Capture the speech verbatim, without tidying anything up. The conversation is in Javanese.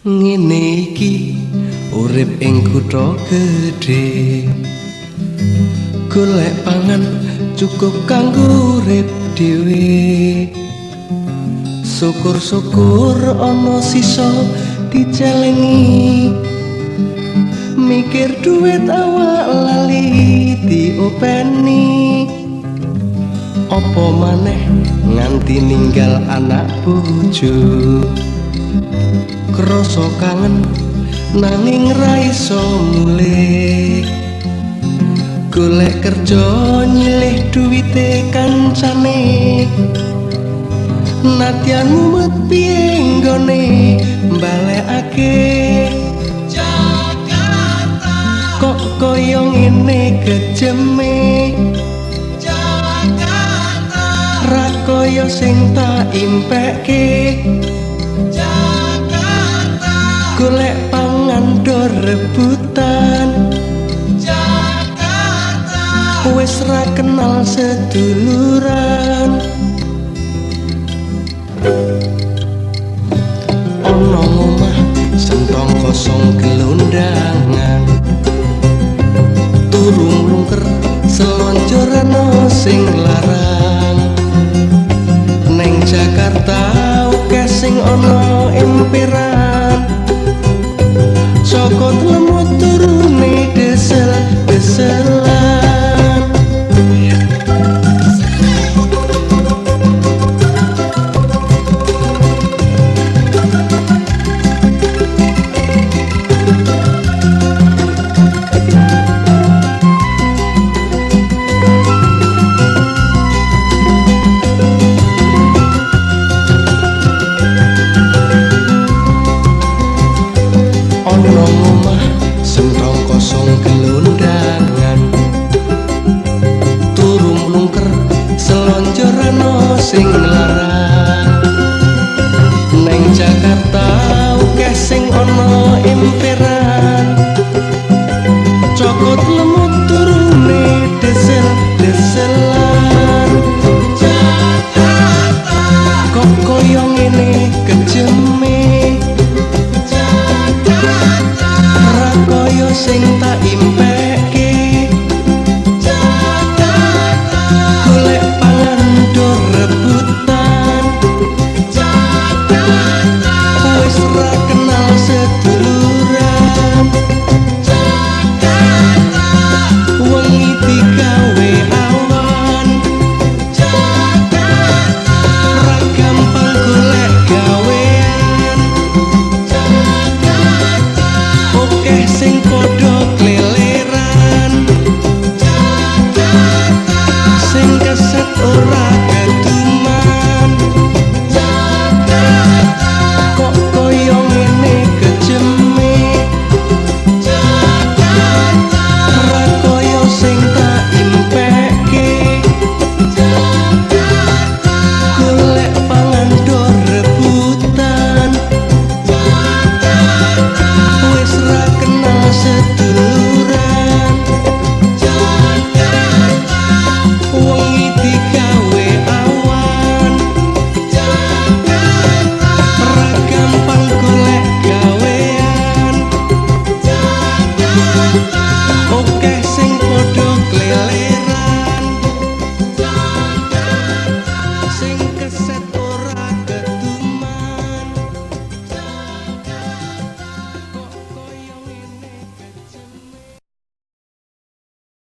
Ngene iki urip ing kutha gedhe, golek pangan cukup kanggo urip dhewe. Syukur-syukur ana sisa dicelengi, mikir duit awak lali diopeni. Apa maneh nganti ninggal anak bojo, krasa kangen nanging ra iso mulih. Golek kerja nyilih duwite kancane, nadyan mumet piye nggone balekake. Jakarta kok koyo ngene kejeme, Jakarta ra koyo sing tak impekke. Jakarta golek pangan do rebutan, Jakarta wis ra kenal seduluran. Ono omah sentong kosong gelondangan, turung lungker selonjoran sing larang. Neng Jakarta akeh sing ono emperan, saka lemut turune desel-deselan. Ono omah sentong kosong gelondangan, turung lungker selonjoran sing larang. Neng Jakarta akeh sing ono emperan, cokot lemut turune desel-deselan. Jakarta kok koyo ngene kejeme, koyo sing tak impekke. Jakarta golek pangan do rebutan, Jakarta wis ra kenal seduluran. Jakarta wengi digawe awan, Jakarta ra gampang golek gawean. Jakarta oke sing padha kleleran, Jakarta sing keset ora